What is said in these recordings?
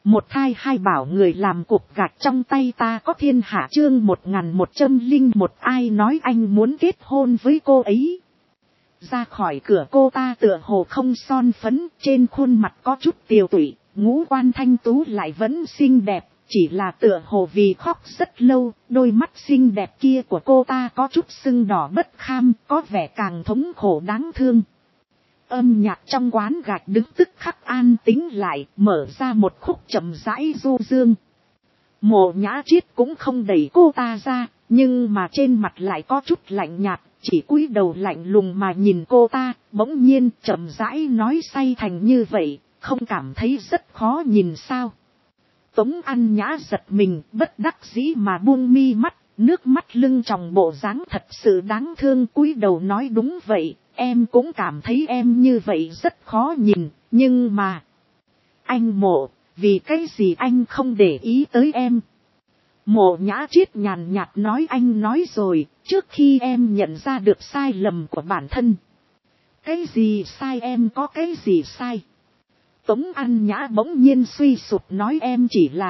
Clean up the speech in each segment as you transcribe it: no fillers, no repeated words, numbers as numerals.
Một thai hai bảo người làm cục gạch trong tay ta có thiên hạ chương 1101 ai nói anh muốn kết hôn với cô ấy. Ra khỏi cửa cô ta tựa hồ không son phấn, trên khuôn mặt có chút tiều tụy, ngũ quan thanh tú lại vẫn xinh đẹp, chỉ là tựa hồ vì khóc rất lâu, đôi mắt xinh đẹp kia của cô ta có chút sưng đỏ bất kham, có vẻ càng thống khổ đáng thương. Âm nhạc trong quán gạch đứng tức khắc an tĩnh lại, mở ra một khúc chậm rãi du dương. Mộ Nhã Triết cũng không đẩy cô ta ra, nhưng mà trên mặt lại có chút lạnh nhạt, chỉ cúi đầu lạnh lùng mà nhìn cô ta, bỗng nhiên chậm rãi nói say thành như vậy, không cảm thấy rất khó nhìn sao. Tống An Nhã giật mình, bất đắc dĩ mà buông mi mắt, nước mắt lưng tròng bộ dáng thật sự đáng thương, cúi đầu nói đúng vậy, em cũng cảm thấy em như vậy rất khó nhìn, nhưng mà... Anh Mộ, vì cái gì anh không để ý tới em? Mộ Nhã Triết nhàn nhạt nói anh nói rồi, trước khi em nhận ra được sai lầm của bản thân. Cái gì sai em có cái gì sai? Tống An Nhã bỗng nhiên suy sụp nói em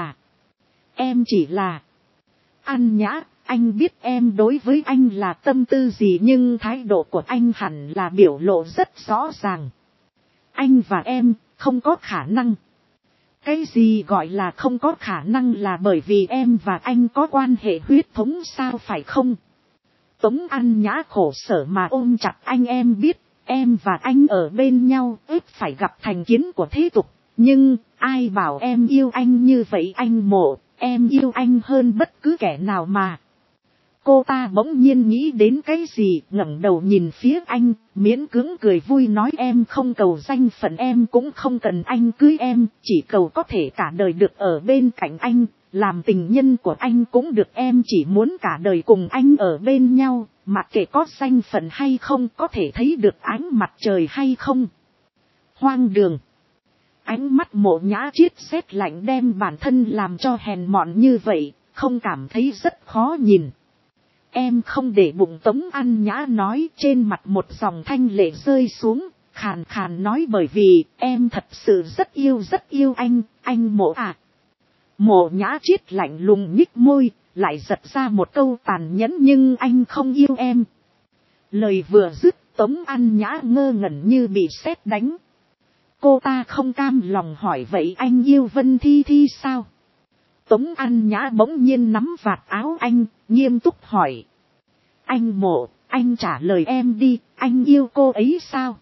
chỉ là. An Nhã, anh biết em đối với anh là tâm tư gì nhưng thái độ của anh hẳn là biểu lộ rất rõ ràng. Anh và em không có khả năng. Cái gì gọi là không có khả năng là bởi vì em và anh có quan hệ huyết thống sao phải không? Tống An Nhã khổ sở mà ôm chặt anh em biết. Em và anh ở bên nhau ít phải gặp thành kiến của thế tục. Nhưng ai bảo em yêu anh như vậy anh Mộ, em yêu anh hơn bất cứ kẻ nào mà. Cô ta bỗng nhiên nghĩ đến cái gì, ngẩng đầu nhìn phía anh, miễn cưỡng cười vui nói em không cầu danh phận em cũng không cần anh cưới em, chỉ cầu có thể cả đời được ở bên cạnh anh, làm tình nhân của anh cũng được em chỉ muốn cả đời cùng anh ở bên nhau, mặc kệ có danh phận hay không, có thể thấy được ánh mặt trời hay không. Hoang đường. Ánh mắt Mộ Nhã Triết sét lạnh đem bản thân làm cho hèn mọn như vậy, không cảm thấy rất khó nhìn. Em không để bụng Tống An Nhã nói trên mặt một dòng thanh lệ rơi xuống, khàn khàn nói bởi vì em thật sự rất yêu anh Mộ à. Mộ Nhã Triết lạnh lùng nhích môi, lại giật ra một câu tàn nhẫn nhưng anh không yêu em. Lời vừa dứt Tống An Nhã ngơ ngẩn như bị sét đánh. Cô ta không cam lòng hỏi vậy anh yêu Vân Thi Thi sao? Tống An Nhã bỗng nhiên nắm vạt áo anh, nghiêm túc hỏi. Anh Mộ, anh trả lời em đi, anh yêu cô ấy sao?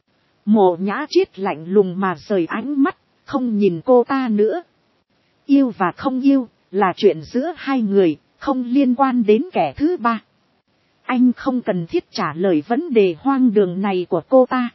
Mộ Nhã Triết lạnh lùng mà rời ánh mắt, không nhìn cô ta nữa. Yêu và không yêu, là chuyện giữa hai người, không liên quan đến kẻ thứ ba. Anh không cần thiết trả lời vấn đề hoang đường này của cô ta.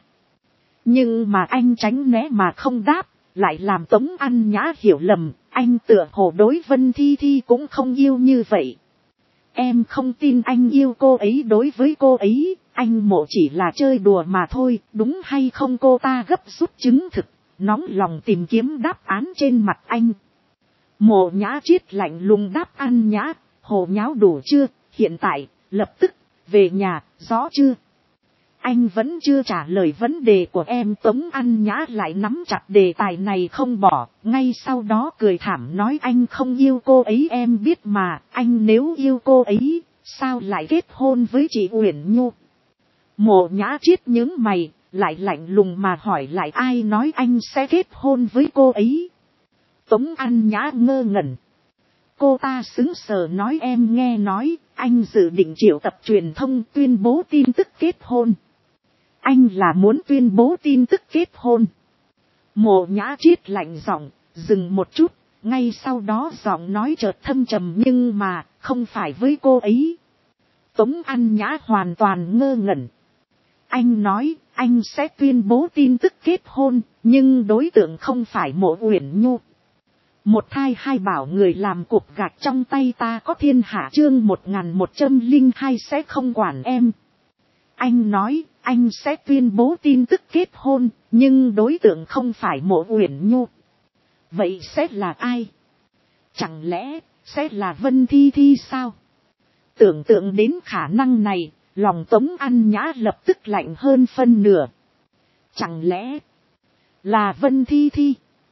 Nhưng mà anh tránh né mà không đáp, lại làm Tống An Nhã hiểu lầm, anh tựa hồ đối Vân Thi Thi cũng không yêu như vậy. Em không tin anh yêu cô ấy đối với cô ấy, anh Mộ chỉ là chơi đùa mà thôi, đúng hay không cô ta gấp rút chứng thực, nóng lòng tìm kiếm đáp án trên mặt anh. Mộ Nhã Triết lạnh lùng đáp An Nhã, hồ nháo đủ chưa, hiện tại, lập tức, về nhà, rõ chưa? Anh vẫn chưa trả lời vấn đề của em. Tống An Nhã lại nắm chặt đề tài này không bỏ, ngay sau đó cười thảm nói anh không yêu cô ấy em biết mà, anh nếu yêu cô ấy, sao lại kết hôn với chị Uyển Nhu? Mộ Nhã Triết nhướng mày, lại lạnh lùng mà hỏi lại ai nói anh sẽ kết hôn với cô ấy? Tống An Nhã ngơ ngẩn. Cô ta sững sờ nói em nghe nói, anh dự định triệu tập truyền thông tuyên bố tin tức kết hôn. Anh là muốn tuyên bố tin tức kết hôn. Mộ Nhã Triết lạnh giọng, dừng một chút, ngay sau đó giọng nói chợt thâm trầm nhưng mà, không phải với cô ấy. Tống An Nhã hoàn toàn ngơ ngẩn. Anh nói, anh sẽ tuyên bố tin tức kết hôn, nhưng đối tượng không phải Mộ Uyển Nhu. Một thai hai bảo người làm cục gạch trong tay ta có thiên hạ chương 1102 sẽ không quản em. Anh nói, anh sẽ tuyên bố tin tức kết hôn, nhưng đối tượng không phải Mộ Uyển Nhu. Vậy sẽ là ai? Chẳng lẽ, sẽ là Vân Thi Thi sao? Tưởng tượng đến khả năng này, lòng Tống An Nhã lập tức lạnh hơn phân nửa. Chẳng lẽ, là Vân Thi Thi?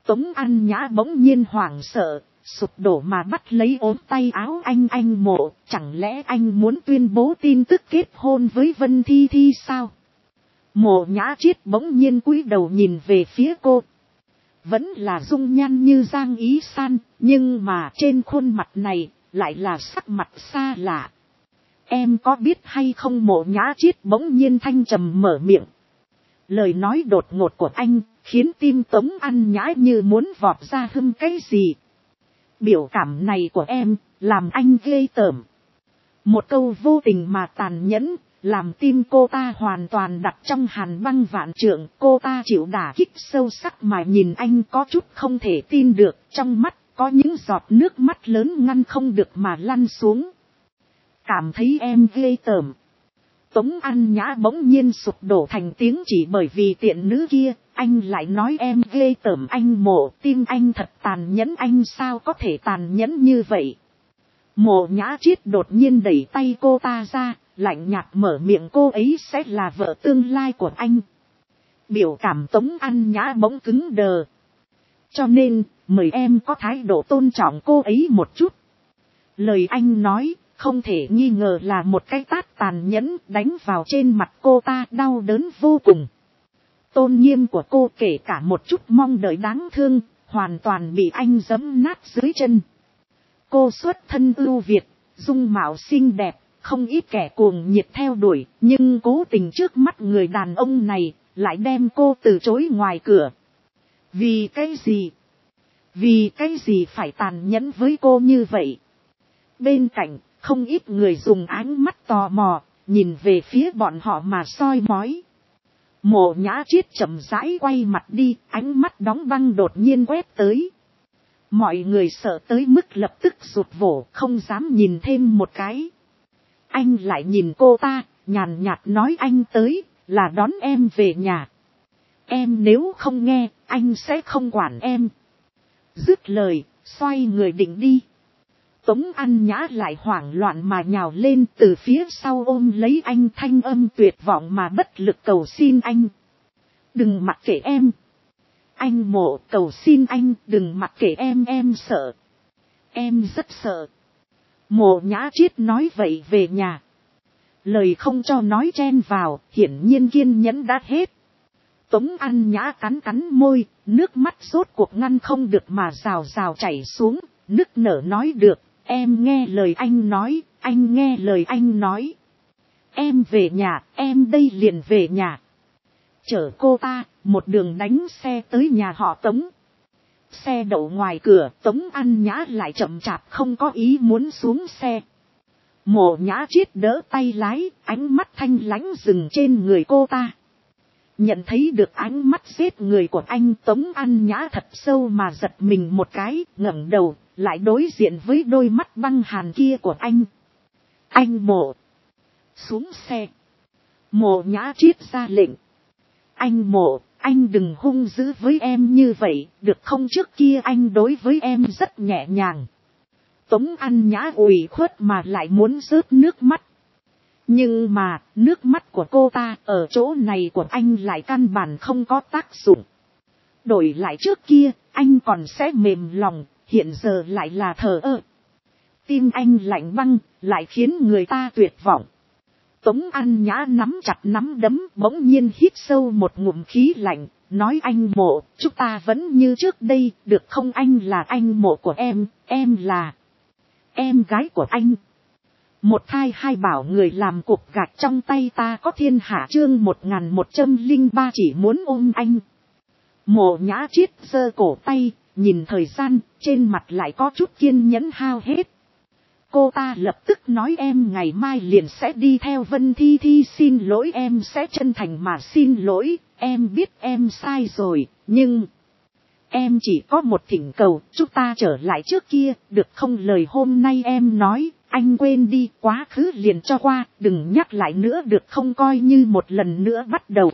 Tống An Nhã bỗng nhiên hoảng sợ, sụp đổ mà bắt lấy ốm tay áo anh Mộ, chẳng lẽ anh muốn tuyên bố tin tức kết hôn với Vân Thi Thi sao? Mộ Nhã Triết bỗng nhiên cúi đầu nhìn về phía cô. Vẫn là dung nhan như Giang Ý San, nhưng mà trên khuôn mặt này, lại là sắc mặt xa lạ. Em có biết hay không? Mộ Nhã Triết bỗng nhiên thanh trầm mở miệng. Lời nói đột ngột của anh, khiến tim Tống An Nhã như muốn vọt ra hưng cái gì. Biểu cảm này của em, làm anh ghê tởm. Một câu vô tình mà tàn nhẫn, làm tim cô ta hoàn toàn đặt trong hàn băng vạn trượng. Cô ta chịu đả kích sâu sắc mà nhìn anh có chút không thể tin được. Trong mắt có những giọt nước mắt lớn ngăn không được mà lăn xuống. Cảm thấy em ghê tởm. Tống An Nhã bỗng nhiên sụp đổ thành tiếng chỉ bởi vì tiện nữ kia. Anh lại nói em ghê tởm. Anh Mộ, tim anh thật tàn nhẫn. Anh sao có thể tàn nhẫn như vậy? Mộ Nhã Triết đột nhiên đẩy tay cô ta ra, lạnh nhạt mở miệng. Cô ấy sẽ là vợ tương lai của anh. Biểu cảm Tống An Nhã bỗng cứng đờ. Cho nên, mời em có thái độ tôn trọng cô ấy một chút. Lời anh nói, không thể nghi ngờ là một cái tát tàn nhẫn đánh vào trên mặt cô ta, đau đớn vô cùng. Tôn nghiêm của cô kể cả một chút mong đợi đáng thương, hoàn toàn bị anh giẫm nát dưới chân. Cô xuất thân ưu việt, dung mạo xinh đẹp, không ít kẻ cuồng nhiệt theo đuổi, nhưng cố tình trước mắt người đàn ông này, lại đem cô từ chối ngoài cửa. Vì cái gì? Vì cái gì phải tàn nhẫn với cô như vậy? Bên cạnh, không ít người dùng ánh mắt tò mò, nhìn về phía bọn họ mà soi mói. Mộ Nhã Triết chậm rãi quay mặt đi, ánh mắt đóng băng đột nhiên quét tới. Mọi người sợ tới mức lập tức rụt vổ, không dám nhìn thêm một cái. Anh lại nhìn cô ta, nhàn nhạt nói anh tới, là đón em về nhà. Em nếu không nghe, anh sẽ không quản em. Dứt lời, xoay người định đi. Tống An Nhã lại hoảng loạn mà nhào lên từ phía sau ôm lấy anh, thanh âm tuyệt vọng mà bất lực cầu xin anh. Đừng mặc kệ em. Anh Mộ, cầu xin anh đừng mặc kệ em sợ. Em rất sợ. Mộ Nhã Triết nói vậy về nhà. Lời không cho nói chen vào, hiển nhiên kiên nhẫn đã hết. Tống An Nhã cắn môi, nước mắt rốt cuộc ngăn không được mà rào rào chảy xuống, nức nở nói được, em nghe lời anh nói, anh nghe lời anh nói. Em về nhà, em đây liền về nhà. Chở cô ta, một đường đánh xe tới nhà họ Tống. Xe đậu ngoài cửa, Tống An Nhã lại chậm chạp không có ý muốn xuống xe. Mộ Nhã Triết đỡ tay lái, ánh mắt thanh lãnh dừng trên người cô ta. Nhận thấy được ánh mắt giết người của anh, Tống An Nhã thật sâu mà giật mình một cái, ngẩng đầu, lại đối diện với đôi mắt băng hàn kia của anh. Anh Mộ. Xuống xe. Mộ Nhã Triết ra lệnh. Anh Mộ, anh đừng hung dữ với em như vậy, được không? Trước kia anh đối với em rất nhẹ nhàng. Tống An Nhã ủy khuất mà lại muốn rớt nước mắt. Nhưng mà, nước mắt của cô ta ở chỗ này của anh lại căn bản không có tác dụng. Đổi lại trước kia, anh còn sẽ mềm lòng, hiện giờ lại là thờ ơ. Tim anh lạnh băng, lại khiến người ta tuyệt vọng. Tống An Nhã nắm chặt nắm đấm, bỗng nhiên hít sâu một ngụm khí lạnh, nói anh Mộ, chúng ta vẫn như trước đây, được không? Anh là anh Mộ của em là em gái của anh. Một thai hai bảo người làm cục gạch trong tay ta có thiên hạ. Chương 1103 chỉ muốn ôm anh. Mộ Nhã Triết giơ cổ tay, nhìn thời gian, trên mặt lại có chút kiên nhẫn hao hết. Cô ta lập tức nói em ngày mai liền sẽ đi theo Vân Thi Thi, xin lỗi, em sẽ chân thành mà xin lỗi, em biết em sai rồi, nhưng em chỉ có một thỉnh cầu, chúng ta trở lại trước kia, được không? Lời hôm nay em nói, anh quên đi, quá khứ liền cho qua, đừng nhắc lại nữa được không? Coi như một lần nữa bắt đầu.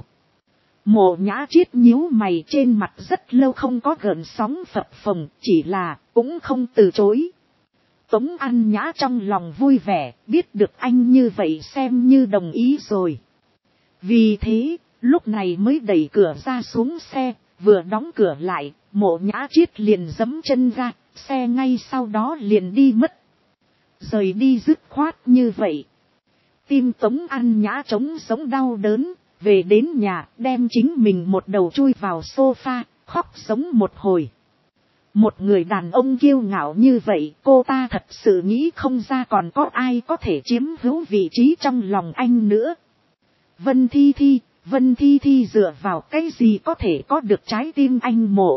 Mộ Nhã Triết nhíu mày, trên mặt rất lâu không có gợn sóng phập phồng, chỉ là cũng không từ chối. Tống An Nhã trong lòng vui vẻ, biết được anh như vậy xem như đồng ý rồi. Vì thế, lúc này mới đẩy cửa ra xuống xe, vừa đóng cửa lại, Mộ Nhã Triết liền giẫm chân ga, xe ngay sau đó liền đi mất. Rời đi dứt khoát như vậy. Tim Tống An Nhã trống sống đau đớn, về đến nhà đem chính mình một đầu chui vào sofa, khóc sống một hồi. Một người đàn ông kiêu ngạo như vậy, cô ta thật sự nghĩ không ra còn có ai có thể chiếm hữu vị trí trong lòng anh nữa. Vân Thi Thi dựa vào cái gì có thể có được trái tim anh Mộ,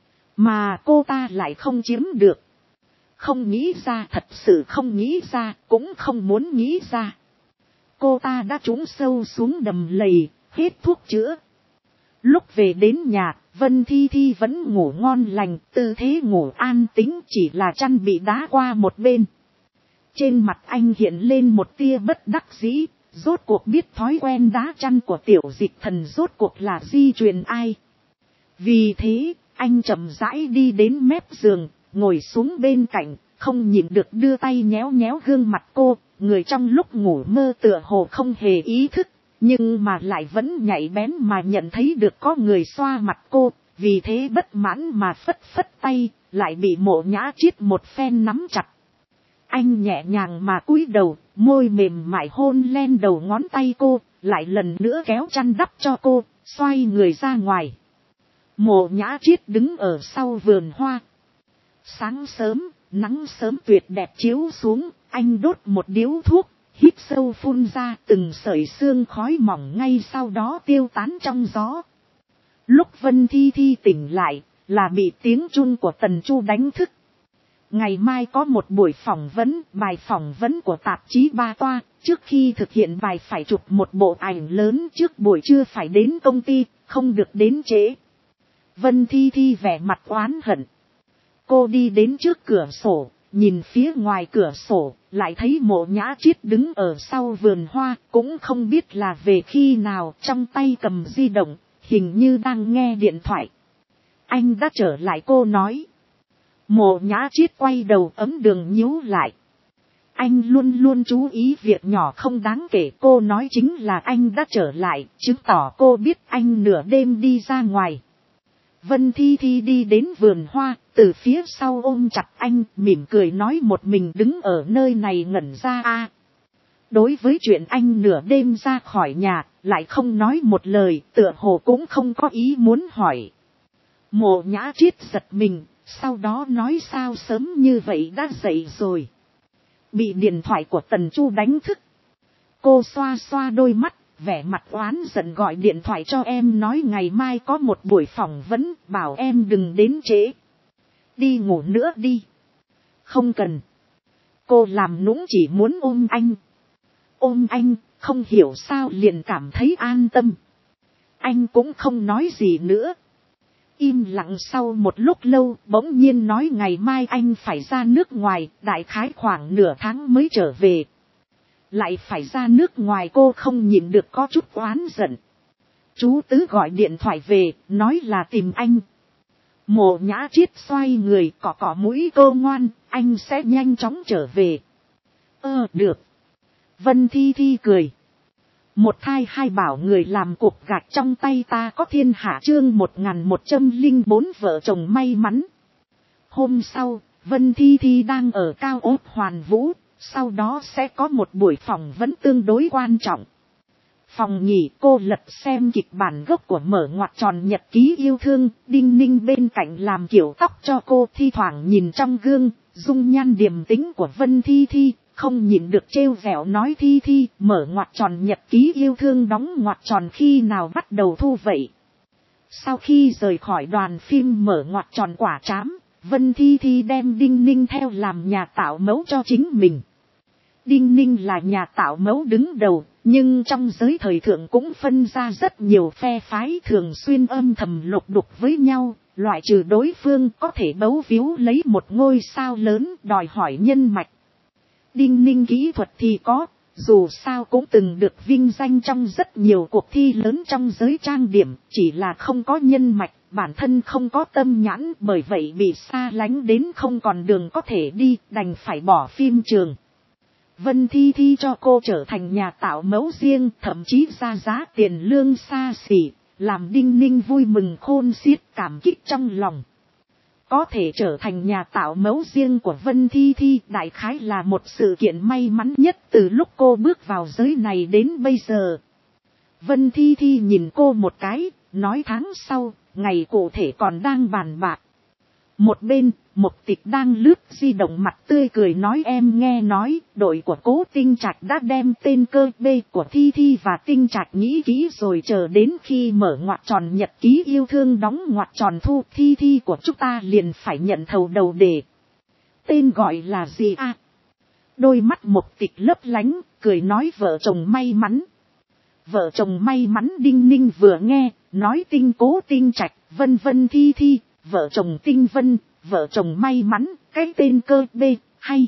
mà cô ta lại không chiếm được. Không nghĩ ra, thật sự không nghĩ ra, cũng không muốn nghĩ ra. Cô ta đã trúng sâu xuống đầm lầy, hết thuốc chữa. Lúc về đến nhà, Vân Thi Thi vẫn ngủ ngon lành, tư thế ngủ an tĩnh, chỉ là chăn bị đá qua một bên. Trên mặt anh hiện lên một tia bất đắc dĩ, rốt cuộc biết thói quen đá chăn của Tiểu Dịch Thần rốt cuộc là di truyền ai. Vì thế, anh chậm rãi đi đến mép giường, ngồi xuống bên cạnh, không nhịn được đưa tay nhéo nhéo gương mặt cô. Người trong lúc ngủ mơ tựa hồ không hề ý thức, nhưng mà lại vẫn nhạy bén mà nhận thấy được có người xoa mặt cô, vì thế bất mãn mà phất phất tay, lại bị Mộ Nhã Triết một phen nắm chặt. Anh nhẹ nhàng mà cúi đầu, môi mềm mại hôn lên đầu ngón tay cô, lại lần nữa kéo chăn đắp cho cô, xoay người ra ngoài. Mộ Nhã Triết đứng ở sau vườn hoa. Sáng sớm, nắng sớm tuyệt đẹp chiếu xuống, anh đốt một điếu thuốc, hít sâu phun ra từng sợi sương khói mỏng, ngay sau đó tiêu tán trong gió. Lúc Vân Thi Thi tỉnh lại, là bị tiếng chun của Tần Chu đánh thức. Ngày mai có một buổi phỏng vấn, bài phỏng vấn của tạp chí Ba Toa, trước khi thực hiện bài phải chụp một bộ ảnh lớn, trước buổi trưa phải đến công ty, không được đến trễ. Vân Thi Thi vẻ mặt oán hận. Cô đi đến trước cửa sổ, nhìn phía ngoài cửa sổ, lại thấy Mộ Nhã Triết đứng ở sau vườn hoa, cũng không biết là về khi nào, trong tay cầm di động, hình như đang nghe điện thoại. Anh đã trở lại, cô nói. Mộ Nhã Triết quay đầu, ấm đường nhíu lại. Anh luôn luôn chú ý việc nhỏ không đáng kể, cô nói chính là anh đã trở lại, chứng tỏ cô biết anh nửa đêm đi ra ngoài. Vân Thi Thi đi đến vườn hoa, từ phía sau ôm chặt anh, mỉm cười nói, một mình đứng ở nơi này ngẩn ra a. Đối với chuyện anh nửa đêm ra khỏi nhà, lại không nói một lời, tựa hồ cũng không có ý muốn hỏi. Mộ Nhã Triết giật mình, sau đó nói, sao sớm như vậy đã dậy rồi. Bị điện thoại của Tần Chu đánh thức. Cô xoa xoa đôi mắt, vẻ mặt oán giận, gọi điện thoại cho em nói ngày mai có một buổi phỏng vấn, bảo em đừng đến trễ. Đi ngủ nữa đi. Không cần. Cô làm nũng chỉ muốn ôm anh. Ôm anh, không hiểu sao liền cảm thấy an tâm. Anh cũng không nói gì nữa. Im lặng sau một lúc lâu, bỗng nhiên nói ngày mai anh phải ra nước ngoài, đại khái khoảng nửa tháng mới trở về. Lại phải ra nước ngoài, cô không nhịn được có chút oán giận. Chú Tứ gọi điện thoại về, nói là tìm anh. Mộ Nhã Triết xoay người, cọ cọ mũi cô, ngoan, anh sẽ nhanh chóng trở về. Được. Vân Thi Thi cười. Một thai hai bảo người làm cục gạch trong tay ta có thiên hạ, chương 1104 vợ chồng may mắn. Hôm sau, Vân Thi Thi đang ở Cao Ốt Hoàn Vũ, sau đó sẽ có một buổi phỏng vấn tương đối quan trọng. Phòng nghỉ, cô lật xem kịch bản gốc của Mở Ngoặc Tròn Nhật Ký Yêu Thương, Đinh Ninh bên cạnh làm kiểu tóc cho cô, thi thoảng nhìn trong gương, dung nhan điềm tĩnh của Vân Thi Thi, không nhịn được trêu vẻo nói, Thi Thi, Mở Ngoặc Tròn Nhật Ký Yêu Thương đóng ngoặc tròn khi nào bắt đầu thu vậy? Sau khi rời khỏi đoàn phim Mở Ngoặc Tròn Quả Trám, Vân Thi Thi đem Đinh Ninh theo làm nhà tạo mẫu cho chính mình. Đinh Ninh là nhà tạo mẫu đứng đầu, nhưng trong giới thời thượng cũng phân ra rất nhiều phe phái, thường xuyên âm thầm lục đục với nhau, loại trừ đối phương có thể bấu víu lấy một ngôi sao lớn, đòi hỏi nhân mạch. Đinh Ninh kỹ thuật thì có, dù sao cũng từng được vinh danh trong rất nhiều cuộc thi lớn trong giới trang điểm, chỉ là không có nhân mạch, bản thân không có tâm nhãn, bởi vậy bị xa lánh đến không còn đường có thể đi, đành phải bỏ phim trường. Vân Thi Thi cho cô trở thành nhà tạo mẫu riêng, thậm chí ra giá tiền lương xa xỉ, làm Đinh Ninh vui mừng khôn xiết, cảm kích trong lòng. Có thể trở thành nhà tạo mẫu riêng của Vân Thi Thi đại khái là một sự kiện may mắn nhất từ lúc cô bước vào giới này đến bây giờ. Vân Thi Thi nhìn cô một cái, nói tháng sau, ngày cụ thể còn đang bàn bạc. Một bên, Mộc Tịch đang lướt di động mặt tươi cười nói em nghe nói, đội của Cố Tinh Trạch đã đem tên cơ B của Thi Thi và Tinh Trạch nghĩ kỹ rồi, chờ đến khi mở ngoặc tròn nhật ký yêu thương đóng ngoặc tròn thu Thi Thi của chúng ta liền phải nhận thầu đầu đề. Tên gọi là gì à? Đôi mắt Mộc Tịch lấp lánh, cười nói vợ chồng may mắn. Vợ chồng may mắn. Đinh Ninh vừa nghe, nói Tinh Cố Tinh Trạch, Vân Vân Thi Thi, vợ chồng Tinh Vân, vợ chồng may mắn, cái tên cơ B, hay.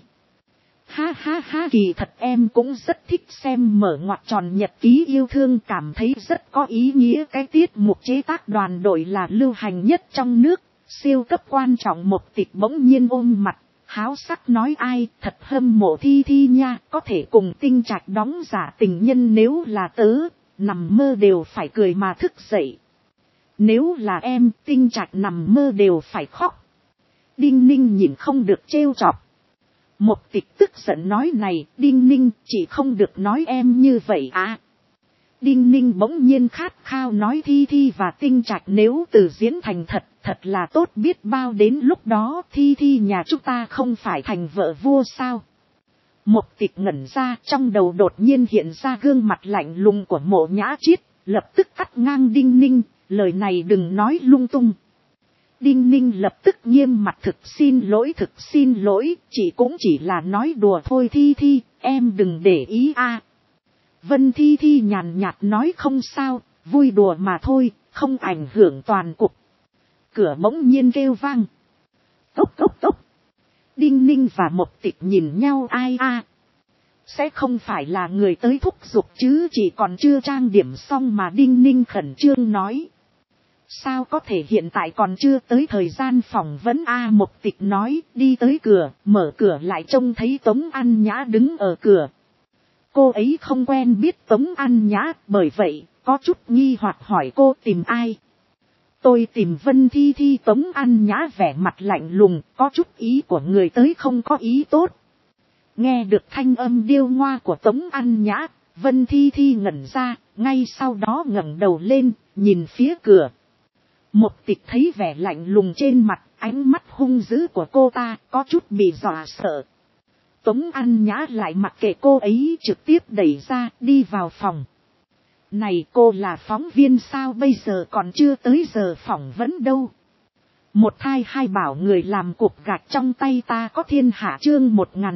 Ha ha ha, kỳ thật em cũng rất thích xem mở ngoặc tròn nhật ký yêu thương, cảm thấy rất có ý nghĩa. Cái tiết mục chế tác đoàn đội là lưu hành nhất trong nước, siêu cấp quan trọng. Mộc Tịch bỗng nhiên ôm mặt, háo sắc nói ai, thật hâm mộ Thi Thi nha, có thể cùng Tinh Trạch đóng giả tình nhân, nếu là tớ, nằm mơ đều phải cười mà thức dậy. Nếu là em, Tinh Trạch nằm mơ đều phải khóc. Đinh Ninh nhìn không được trêu chọc. Mộc Tịch tức giận nói này, Đinh Ninh, chỉ không được nói em như vậy à. Đinh Ninh bỗng nhiên khát khao nói Thi Thi và Tinh Trạch nếu từ diễn thành thật, thật là tốt biết bao, đến lúc đó Thi Thi nhà chúng ta không phải thành vợ vua sao. Mộc Tịch ngẩn ra, trong đầu đột nhiên hiện ra gương mặt lạnh lùng của Mộ Nhã Chiết, lập tức cắt ngang Đinh Ninh, lời này đừng nói lung tung. Đinh Ninh lập tức nghiêm mặt, thực xin lỗi, chị cũng chỉ là nói đùa thôi Thi Thi, em đừng để ý a. Vân Thi Thi nhàn nhạt nói không sao, vui đùa mà thôi, không ảnh hưởng toàn cục. Cửa bỗng nhiên kêu vang. Tốc tốc tốc. Đinh Ninh và Mộc Tịch nhìn nhau, ai a? Sẽ không phải là người tới thúc giục chứ, chỉ còn chưa trang điểm xong mà. Đinh Ninh khẩn trương nói. Sao có thể, hiện tại còn chưa tới thời gian phỏng vấn a. Mộc Tịch nói, đi tới cửa, mở cửa lại trông thấy Tống An Nhã đứng ở cửa. Cô ấy không quen biết Tống An Nhã, bởi vậy, có chút nghi hoặc hỏi cô tìm ai. Tôi tìm Vân Thi Thi. Tống An Nhã vẻ mặt lạnh lùng, có chút ý của người tới không có ý tốt. Nghe được thanh âm điêu ngoa của Tống An Nhã, Vân Thi Thi ngẩn ra, ngay sau đó ngẩng đầu lên, nhìn phía cửa. Mộc Tịch thấy vẻ lạnh lùng trên mặt, ánh mắt hung dữ của cô ta, có chút bị dọa sợ. Tống An Nhã lại mặc kệ cô ấy, trực tiếp đẩy ra, đi vào phòng. Này, cô là phóng viên sao, bây giờ còn chưa tới giờ phỏng vấn đâu. Một thai hai bảo người làm cục gạch trong tay ta có thiên hạ. Chương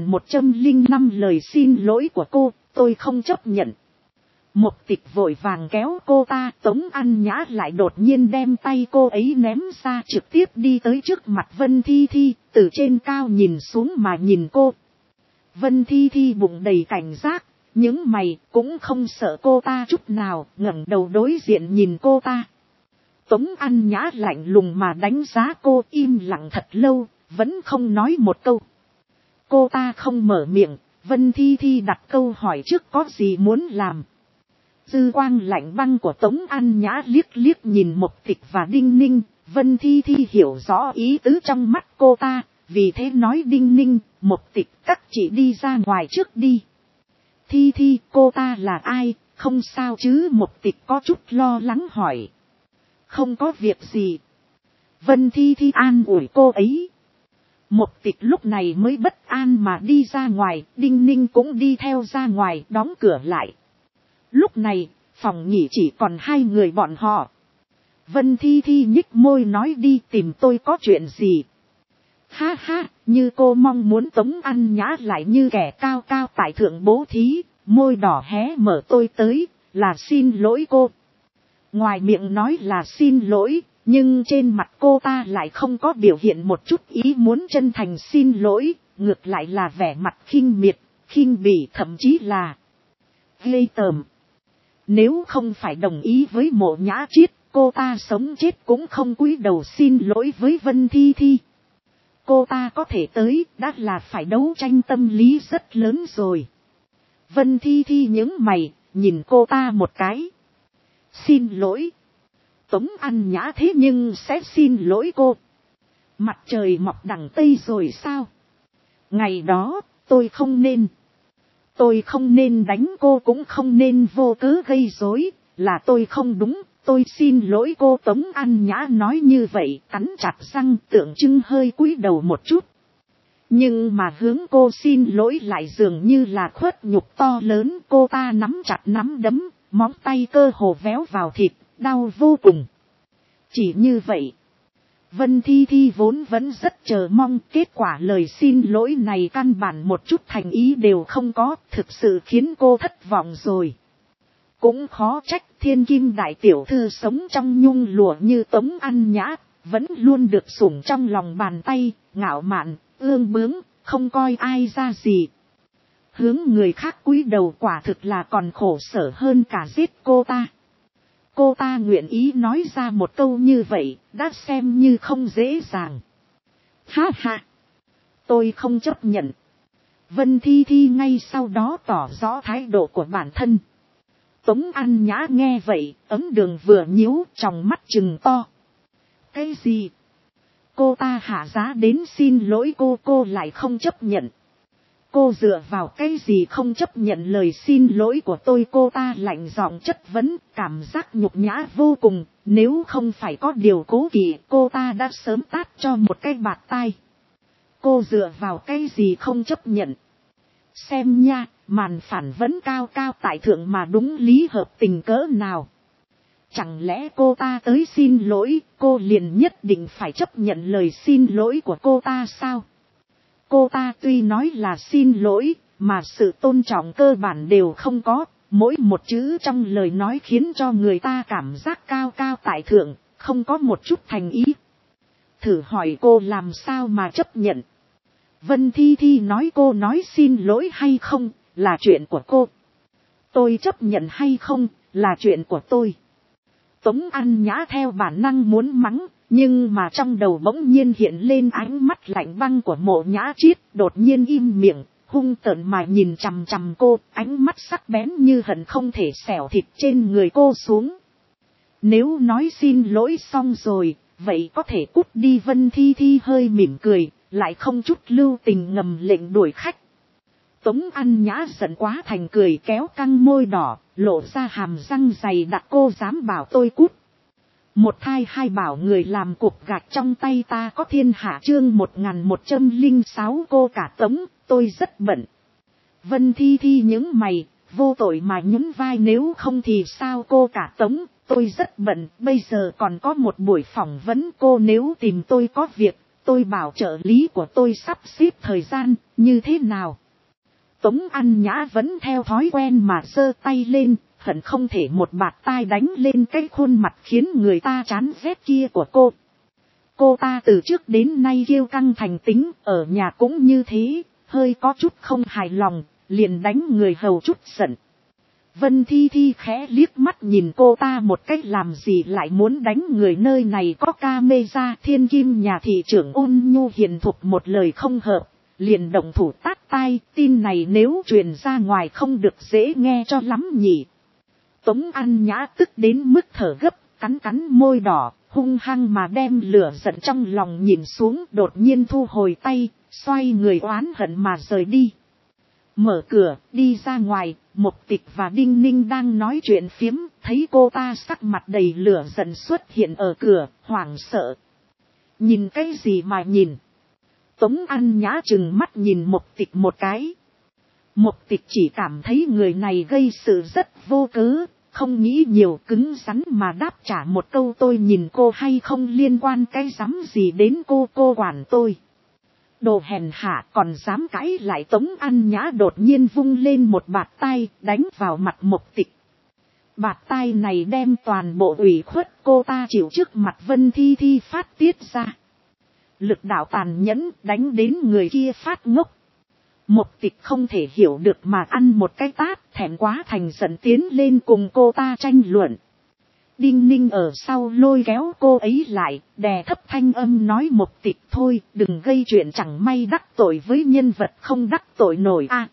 1105 lời xin lỗi của cô, tôi không chấp nhận. Mộc Tịch vội vàng kéo cô ta, Tống An Nhã lại đột nhiên đem tay cô ấy ném ra, trực tiếp đi tới trước mặt Vân Thi Thi, từ trên cao nhìn xuống mà nhìn cô. Vân Thi Thi bụng đầy cảnh giác, những mày cũng không sợ cô ta chút nào, ngẩng đầu đối diện nhìn cô ta. Tống An Nhã lạnh lùng mà đánh giá cô, im lặng thật lâu, vẫn không nói một câu. Cô ta không mở miệng, Vân Thi Thi đặt câu hỏi trước có gì muốn làm. Dư quang lạnh băng của Tống An Nhã liếc liếc nhìn Mộc Tịch và Đinh Ninh, Vân Thi Thi hiểu rõ ý tứ trong mắt cô ta, vì thế nói Đinh Ninh, Mộc Tịch, các chị đi ra ngoài trước đi. Thi Thi, cô ta là ai, không sao chứ? Mộc Tịch có chút lo lắng hỏi. Không có việc gì. Vân Thi Thi an ủi cô ấy. Mộc Tịch lúc này mới bất an mà đi ra ngoài, Đinh Ninh cũng đi theo ra ngoài, đóng cửa lại. Lúc này, phòng nghỉ chỉ còn hai người bọn họ. Vân Thi Thi nhích môi nói đi tìm tôi có chuyện gì. Ha ha, như cô mong muốn. Tống An Nhã lại như kẻ cao cao tại thượng bố thí, môi đỏ hé mở, tôi tới, là xin lỗi cô. Ngoài miệng nói là xin lỗi, nhưng trên mặt cô ta lại không có biểu hiện một chút ý muốn chân thành xin lỗi, ngược lại là vẻ mặt khinh miệt, khinh bỉ, thậm chí là ghê tởm. Nếu không phải đồng ý với Mộ Nhã Chiết, cô ta sống chết cũng không cúi đầu xin lỗi với Vân Thi Thi. Cô ta có thể tới, đã là phải đấu tranh tâm lý rất lớn rồi. Vân Thi Thi nhướng mày, nhìn cô ta một cái. Xin lỗi. Tống An Nhã thế nhưng sẽ xin lỗi cô. Mặt trời mọc đằng tây rồi sao? Ngày đó, tôi không nên đánh cô, cũng không nên vô cớ gây rối, là tôi không đúng, tôi xin lỗi cô. Tống An Nhã nói như vậy, cắn chặt răng, tượng trưng hơi cúi đầu một chút. Nhưng mà hướng cô xin lỗi lại dường như là khuất nhục to lớn. Cô ta nắm chặt nắm đấm, móng tay cơ hồ véo vào thịt, đau vô cùng. Chỉ như vậy, Vân Thi Thi vốn vẫn rất chờ mong, kết quả lời xin lỗi này căn bản một chút thành ý đều không có, thực sự khiến cô thất vọng rồi. Cũng khó trách thiên kim đại tiểu thư sống trong nhung lụa như Tống An Nhã, vẫn luôn được sủng trong lòng bàn tay, ngạo mạn, ương bướng, không coi ai ra gì. Hướng người khác cúi đầu quả thực là còn khổ sở hơn cả giết cô ta. Cô ta nguyện ý nói ra một câu như vậy, đã xem như không dễ dàng. Ha ha! Tôi không chấp nhận. Vân Thi Thi ngay sau đó tỏ rõ thái độ của bản thân. Tống An Nhã nghe vậy, ấm đường vừa nhíu, trong mắt trừng to. Cái gì? Cô ta hạ giá đến xin lỗi cô lại không chấp nhận. Cô dựa vào cái gì không chấp nhận lời xin lỗi của tôi? Cô ta lạnh giọng chất vấn, cảm giác nhục nhã vô cùng. Nếu không phải có điều cố kỵ, cô ta đã sớm tát cho một cái bạt tai. Cô dựa vào cái gì không chấp nhận? Xem nha, màn phản vấn cao cao tại thượng mà đúng lý hợp tình cỡ nào. Chẳng lẽ cô ta tới xin lỗi, cô liền nhất định phải chấp nhận lời xin lỗi của cô ta sao? Cô ta tuy nói là xin lỗi, mà sự tôn trọng cơ bản đều không có, mỗi một chữ trong lời nói khiến cho người ta cảm giác cao cao tại thượng, không có một chút thành ý. Thử hỏi cô làm sao mà chấp nhận? Vân Thi Thi nói cô nói xin lỗi hay không, là chuyện của cô. Tôi chấp nhận hay không, là chuyện của tôi. Tống An Nhã theo bản năng muốn mắng, nhưng mà trong đầu bỗng nhiên hiện lên ánh mắt lạnh băng của Mộ Nhã Triết, đột nhiên im miệng, hung tợn mà nhìn chằm chằm cô, ánh mắt sắc bén như hận không thể xẻo thịt trên người cô xuống. Nếu nói xin lỗi xong rồi, vậy có thể cút đi. Vân Thi Thi hơi mỉm cười, lại không chút lưu tình ngầm lệnh đuổi khách. Tống An Nhã giận quá thành cười, kéo căng môi đỏ, lộ ra hàm răng dày đặc. Cô dám bảo tôi cút? Một thai hai bảo người làm cục gạch trong tay ta có thiên hạ. Chương 1106. Cô cả Tống, tôi rất bận. Vân Thi Thi nhướng mày, vô tội mà nhún vai. Nếu không thì sao? Cô cả Tống, tôi rất bận, bây giờ còn có một buổi phỏng vấn. Cô nếu tìm tôi có việc, tôi bảo trợ lý của tôi sắp xếp thời gian, như thế nào? Tống An Nhã vẫn theo thói quen mà giơ tay lên, hận không thể một bạt tai đánh lên cái khuôn mặt khiến người ta chán ghét kia của cô. Cô ta từ trước đến nay kiêu căng thành tính, ở nhà cũng như thế, hơi có chút không hài lòng, liền đánh người hầu chút giận. Vân Thi Thi khẽ liếc mắt nhìn cô ta một cách, làm gì lại muốn đánh người? Nơi này có camera. Thiên kim nhà thị trưởng ôn nhu hiền thục một lời không hợp, liền động thủ tát tai. Tin này nếu truyền ra ngoài không được dễ nghe cho lắm nhỉ. Tống An Nhã tức đến mức thở gấp, cắn cắn môi đỏ, hung hăng mà đem lửa giận trong lòng nhìn xuống, đột nhiên thu hồi tay, xoay người oán hận mà rời đi. Mở cửa, đi ra ngoài, Mộc Tịch và Đinh Ninh đang nói chuyện phiếm, thấy cô ta sắc mặt đầy lửa giận xuất hiện ở cửa, hoảng sợ. Nhìn cái gì mà nhìn? Tống An Nhã trừng mắt nhìn Mộc Tịch một cái. Mộc Tịch chỉ cảm thấy người này gây sự rất vô cớ, không nghĩ nhiều, cứng rắn mà đáp trả một câu tôi nhìn cô hay không liên quan cái rắm gì đến cô quản tôi. Đồ hèn hạ, còn dám cãi lại. Tống An Nhã đột nhiên vung lên một bạt tai, đánh vào mặt Mộc Tịch. Bạt tai này đem toàn bộ ủy khuất cô ta chịu trước mặt Vân Thi Thi phát tiết ra. Lực đạo tàn nhẫn, đánh đến người kia phát ngốc. Mộc Tịch không thể hiểu được mà ăn một cái tát, thẹn quá thành giận tiến lên cùng cô ta tranh luận. Đinh Ninh ở sau lôi kéo cô ấy lại, đè thấp thanh âm nói Mộc Tịch thôi, đừng gây chuyện chẳng may đắc tội với nhân vật không đắc tội nổi a.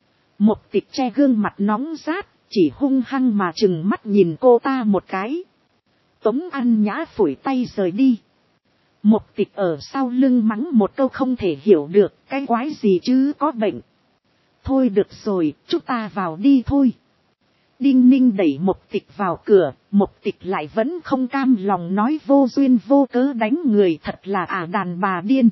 Mộc Tịch che gương mặt nóng rát, chỉ hung hăng mà trừng mắt nhìn cô ta một cái. Tống An Nhã phủi tay rời đi. Mục Tịch ở sau lưng mắng một câu không thể hiểu được, cái quái gì chứ, có bệnh. Thôi được rồi, chúng ta vào đi thôi. Đinh Ninh đẩy Mục Tịch vào cửa, Mục Tịch lại vẫn không cam lòng nói vô duyên vô cớ đánh người, thật là đàn bà điên.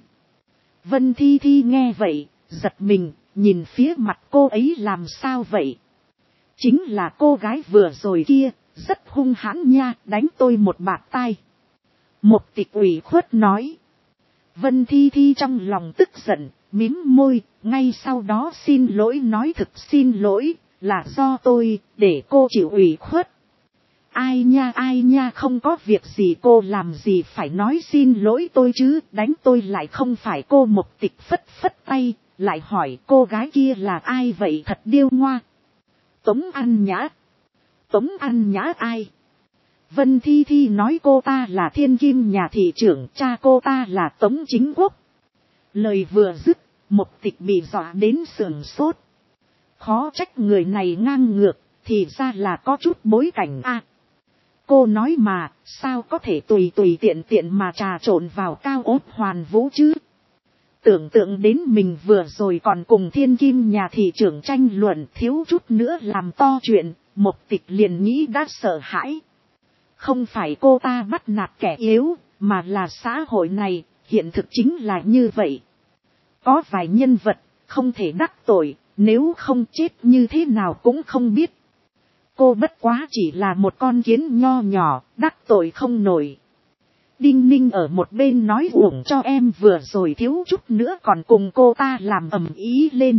Vân Thi Thi nghe vậy, giật mình, nhìn phía mặt cô ấy làm sao vậy. Chính là cô gái vừa rồi kia, rất hung hãn nha, đánh tôi một bạt tai. Mục Tịch ủy khuất nói. Vân Thi Thi trong lòng tức giận, mím môi, ngay sau đó xin lỗi nói thực xin lỗi, là do tôi, để cô chịu ủy khuất. Ai nha không có việc gì, cô làm gì phải nói xin lỗi tôi chứ, đánh tôi lại không phải cô. Mục Tịch phất phất tay, lại hỏi cô gái kia là ai vậy, thật điêu ngoa. Tống An Nhã. Tống An Nhã ai? Vân Thi Thi nói cô ta là thiên kim nhà thị trưởng, cha cô ta là Tống Chính Quốc. Lời vừa dứt, Mục Tịch bị dọa đến sườn sốt. Khó trách người này ngang ngược, thì ra là có chút bối cảnh a. Cô nói mà, sao có thể tùy tiện mà trà trộn vào Cao Ốt Hoàn Vũ chứ? Tưởng tượng đến mình vừa rồi còn cùng thiên kim nhà thị trưởng tranh luận, thiếu chút nữa làm to chuyện, Mục Tịch liền nghĩ đã sợ hãi. Không phải cô ta bắt nạt kẻ yếu, mà là xã hội này, hiện thực chính là như vậy. Có vài nhân vật, không thể đắc tội, nếu không chết như thế nào cũng không biết. Cô bất quá chỉ là một con kiến nho nhỏ, đắc tội không nổi. Đinh Ninh ở một bên nói uổng cho em vừa rồi thiếu chút nữa còn cùng cô ta làm ầm ĩ lên.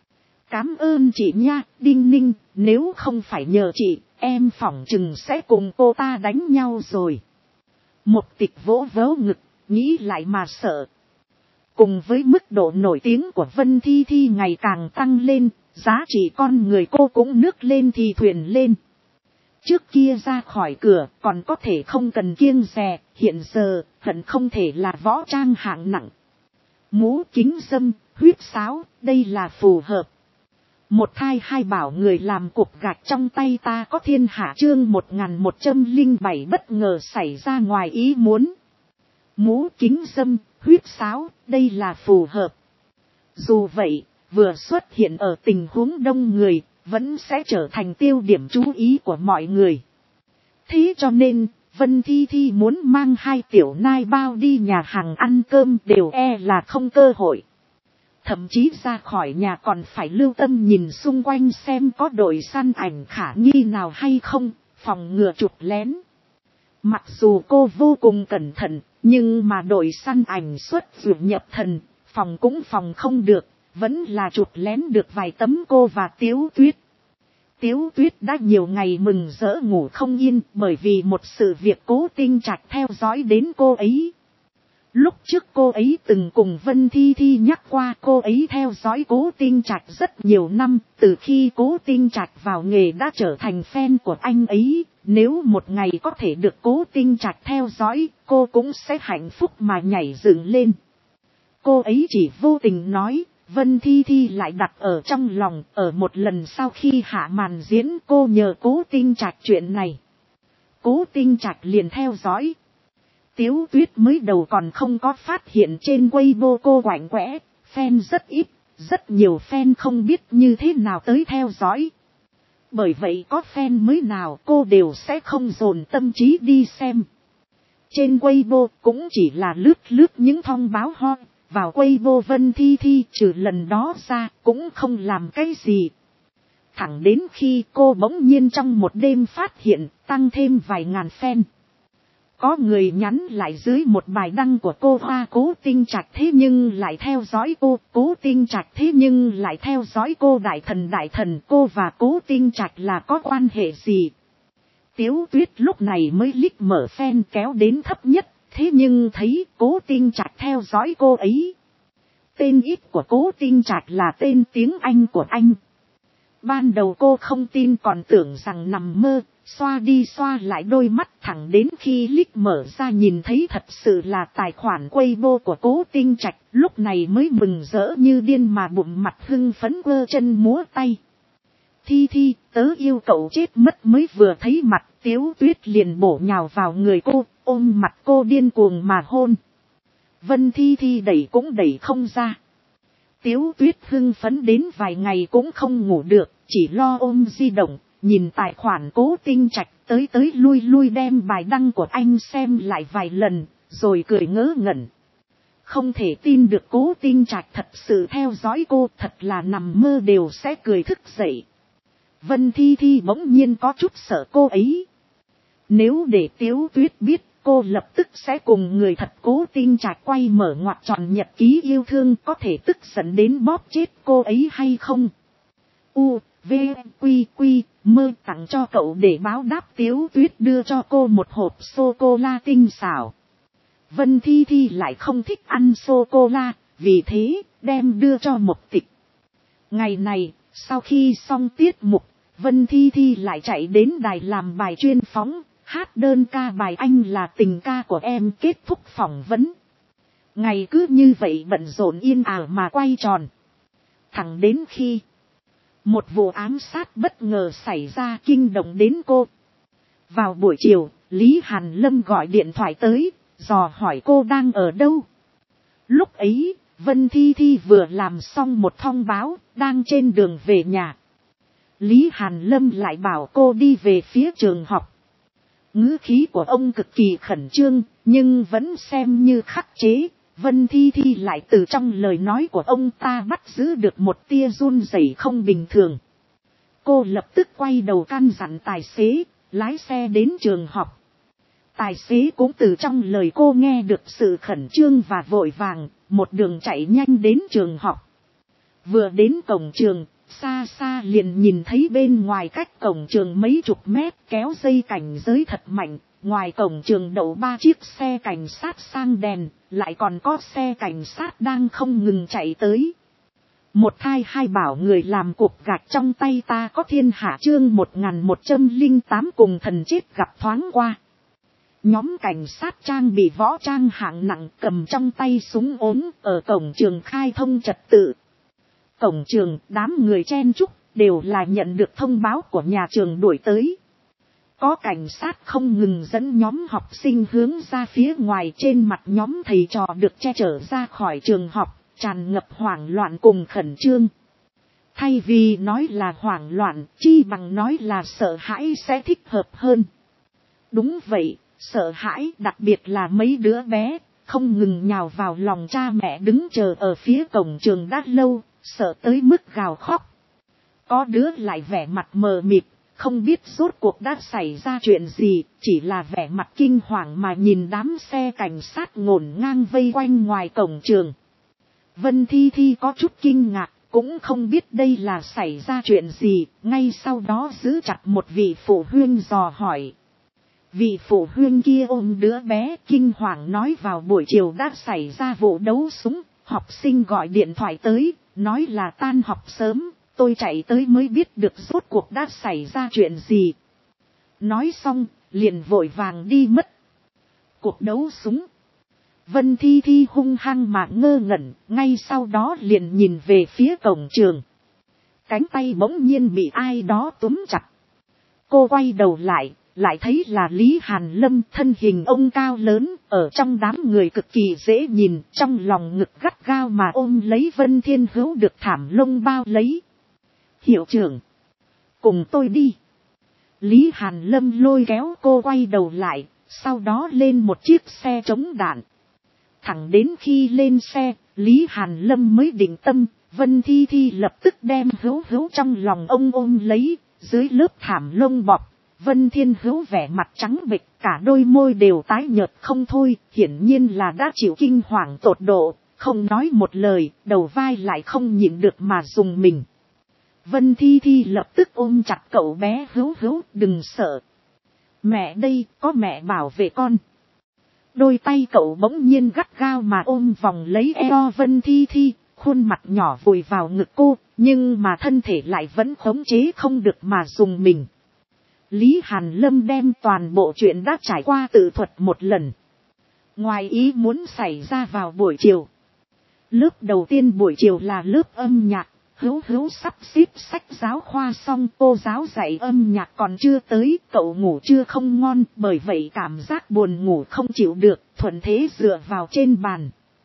Cám ơn chị nha, Đinh Ninh, nếu không phải nhờ chị, em phỏng chừng sẽ cùng cô ta đánh nhau rồi. Mục Tịch vỗ vớ ngực, nghĩ lại mà sợ. Cùng với mức độ nổi tiếng của Vân Thi Thi ngày càng tăng lên, giá trị con người cô cũng nước lên thì thuyền lên. Trước kia ra khỏi cửa còn có thể không cần kiêng dè, hiện giờ hận không thể là võ trang hạng nặng. Mũ kính dâm, huyết sáo, đây là phù hợp. Một thai hai bảo người làm cục gạch trong tay ta có thiên hạ. Chương 1107 bất ngờ xảy ra ngoài ý muốn. Mũ kính dâm, huyết sáo, đây là phù hợp. Dù vậy, vừa xuất hiện ở tình huống đông người, vẫn sẽ trở thành tiêu điểm chú ý của mọi người. Thế cho nên, Vân Thi Thi muốn mang hai tiểu nai bao đi nhà hàng ăn cơm đều là không cơ hội. Thậm chí ra khỏi nhà còn phải lưu tâm nhìn xung quanh xem có đội săn ảnh khả nghi nào hay không, phòng ngừa chụp lén. Mặc dù cô vô cùng cẩn thận, nhưng mà đội săn ảnh xuất ruột nhập thần, phòng cũng phòng không được, vẫn là chụp lén được vài tấm cô và Tiếu Tuyết. Tiếu Tuyết đã nhiều ngày mừng rỡ ngủ không yên bởi vì một sự việc Cố Tinh Trạch theo dõi đến cô ấy. Lúc trước cô ấy từng cùng Vân Thi Thi nhắc qua cô ấy theo dõi Cố Tinh Trạch rất nhiều năm, từ khi Cố Tinh Trạch vào nghề đã trở thành fan của anh ấy, nếu một ngày có thể được Cố Tinh Trạch theo dõi, cô cũng sẽ hạnh phúc mà nhảy dựng lên. Cô ấy chỉ vô tình nói, Vân Thi Thi lại đặt ở trong lòng, ở một lần sau khi hạ màn diễn cô nhờ Cố Tinh Trạch chuyện này. Cố Tinh Trạch liền theo dõi. Tiếu Tuyết mới đầu còn không có phát hiện trên Weibo cô quạnh quẽ, fan rất ít, rất nhiều fan không biết như thế nào tới theo dõi. Bởi vậy có fan mới nào cô đều sẽ không dồn tâm trí đi xem. Trên Weibo cũng chỉ là lướt những thông báo ho, vào Weibo Vân Thi Thi trừ lần đó ra cũng không làm cái gì. Thẳng đến khi cô bỗng nhiên trong một đêm phát hiện tăng thêm vài ngàn fan. Có người nhắn lại dưới một bài đăng của cô Hoa Cố Tinh Trạch thế nhưng lại theo dõi cô, Cố Tinh Trạch thế nhưng lại theo dõi cô đại thần cô và Cố Tinh Trạch là có quan hệ gì. Tiếu Tuyết lúc này mới liếc mở fan kéo đến thấp nhất, thế nhưng thấy Cố Tinh Trạch theo dõi cô ấy. Tên ít của Cố Tinh Trạch là tên tiếng Anh của anh. Ban đầu cô không tin còn tưởng rằng nằm mơ, xoa đi xoa lại đôi mắt thẳng đến khi liếc mở ra nhìn thấy thật sự là tài khoản Weibo của Cố Tinh Trạch, lúc này mới mừng rỡ như điên mà bụng mặt hưng phấn quơ chân múa tay. Thi Thi, tớ yêu cậu chết mất mới vừa thấy mặt, Tiếu Tuyết liền bổ nhào vào người cô, ôm mặt cô điên cuồng mà hôn. Vân Thi Thi đẩy cũng đẩy không ra. Tiếu Tuyết hưng phấn đến vài ngày cũng không ngủ được, chỉ lo ôm di động, nhìn tài khoản Cố Tinh Trạch tới tới lui lui đem bài đăng của anh xem lại vài lần, rồi cười ngớ ngẩn. Không thể tin được Cố Tinh Trạch thật sự theo dõi cô, thật là nằm mơ đều sẽ cười thức dậy. Vân Thi Thi bỗng nhiên có chút sợ cô ấy. Nếu để Tiếu Tuyết biết, cô lập tức sẽ cùng người thật Cố Tinh Trạch quay mở ngoặc tròn nhật ký yêu thương, có thể tức giận đến bóp chết cô ấy hay không? U, V, Quy, Quy, mơ tặng cho cậu để báo đáp. Tiếu Tuyết đưa cho cô một hộp sô-cô-la tinh xảo. Vân Thi Thi lại không thích ăn sô-cô-la, vì thế đem đưa cho Mộc Tịch. Ngày này, sau khi xong tiết mục, Vân Thi Thi lại chạy đến đài làm bài chuyên phóng, hát đơn ca bài Anh là tình ca của em kết thúc phỏng vấn. Ngày cứ như vậy bận rộn yên ả mà quay tròn. Thẳng đến khi một vụ ám sát bất ngờ xảy ra kinh động đến cô. Vào buổi chiều, Lý Hàn Lâm gọi điện thoại tới, dò hỏi cô đang ở đâu. Lúc ấy, Vân Thi Thi vừa làm xong một thông báo, đang trên đường về nhà. Lý Hàn Lâm lại bảo cô đi về phía trường học. Ngữ khí của ông cực kỳ khẩn trương, nhưng vẫn xem như khắc chế. Vân Thi Thi lại từ trong lời nói của ông ta bắt giữ được một tia run rẩy không bình thường. Cô lập tức quay đầu căn dặn tài xế, lái xe đến trường học. Tài xế cũng từ trong lời cô nghe được sự khẩn trương và vội vàng, một đường chạy nhanh đến trường học. Vừa đến cổng trường, xa xa liền nhìn thấy bên ngoài cách cổng trường mấy chục mét kéo dây cảnh giới thật mạnh. Ngoài cổng trường đậu 3 chiếc xe cảnh sát sang đèn, lại còn có xe cảnh sát đang không ngừng chạy tới. Một thai hai bảo người làm cục gạch trong tay ta có thiên hạ chương 1108 cùng thần chết gặp thoáng qua. Nhóm cảnh sát trang bị võ trang hạng nặng cầm trong tay súng ốm ở cổng trường khai thông trật tự. Cổng trường đám người chen chúc đều là nhận được thông báo của nhà trường đuổi tới. Có cảnh sát không ngừng dẫn nhóm học sinh hướng ra phía ngoài, trên mặt nhóm thầy trò được che chở ra khỏi trường học, tràn ngập hoảng loạn cùng khẩn trương. Thay vì nói là hoảng loạn, chi bằng nói là sợ hãi sẽ thích hợp hơn. Đúng vậy, sợ hãi, đặc biệt là mấy đứa bé, không ngừng nhào vào lòng cha mẹ đứng chờ ở phía cổng trường đã lâu, sợ tới mức gào khóc. Có đứa lại vẻ mặt mờ mịt, không biết rốt cuộc đã xảy ra chuyện gì, chỉ là vẻ mặt kinh hoàng mà nhìn đám xe cảnh sát ngổn ngang vây quanh ngoài cổng trường. Vân Thi Thi có chút kinh ngạc, cũng không biết đây là xảy ra chuyện gì, ngay sau đó giữ chặt một vị phụ huynh dò hỏi. Vị phụ huynh kia ôm đứa bé kinh hoàng nói vào buổi chiều đã xảy ra vụ đấu súng, học sinh gọi điện thoại tới, nói là tan học sớm. Tôi chạy tới mới biết được rốt cuộc đã xảy ra chuyện gì. Nói xong, liền vội vàng đi mất. Cuộc đấu súng. Vân Thi Thi hung hăng mà ngơ ngẩn, ngay sau đó liền nhìn về phía cổng trường. Cánh tay bỗng nhiên bị ai đó túm chặt. Cô quay đầu lại thấy là Lý Hàn Lâm, thân hình ông cao lớn, ở trong đám người cực kỳ dễ nhìn, trong lòng ngực gắt gao mà ôm lấy Vân Thiên Hữu được thảm lông bao lấy. Hiệu trưởng, cùng tôi đi. Lý Hàn Lâm lôi kéo cô quay đầu lại, sau đó lên một chiếc xe chống đạn. Thẳng đến khi lên xe, Lý Hàn Lâm mới định tâm, Vân Thi Thi lập tức đem Hữu Hữu trong lòng ông ôm lấy, dưới lớp thảm lông bọt. Vân Thiên Hữu vẻ mặt trắng bệch, cả đôi môi đều tái nhợt không thôi, hiển nhiên là đã chịu kinh hoàng tột độ, không nói một lời, đầu vai lại không nhịn được mà rùng mình. Vân Thi Thi lập tức ôm chặt cậu bé Hữu Hữu, đừng sợ. Mẹ đây, có mẹ bảo vệ con. Đôi tay cậu bỗng nhiên gắt gao mà ôm vòng lấy eo Vân Thi Thi, khuôn mặt nhỏ vùi vào ngực cô, nhưng mà thân thể lại vẫn khống chế không được mà rùng mình. Lý Hàn Lâm đem toàn bộ chuyện đã trải qua tự thuật một lần. Ngoài ý muốn xảy ra vào buổi chiều. Lớp đầu tiên buổi chiều là lớp âm nhạc. Hữu Hữu sắp xếp sách giáo khoa xong, cô giáo dạy âm nhạc còn chưa tới, cậu ngủ chưa không ngon, bởi vậy cảm giác buồn ngủ không chịu được, thuận thế dựa vào trên bàn.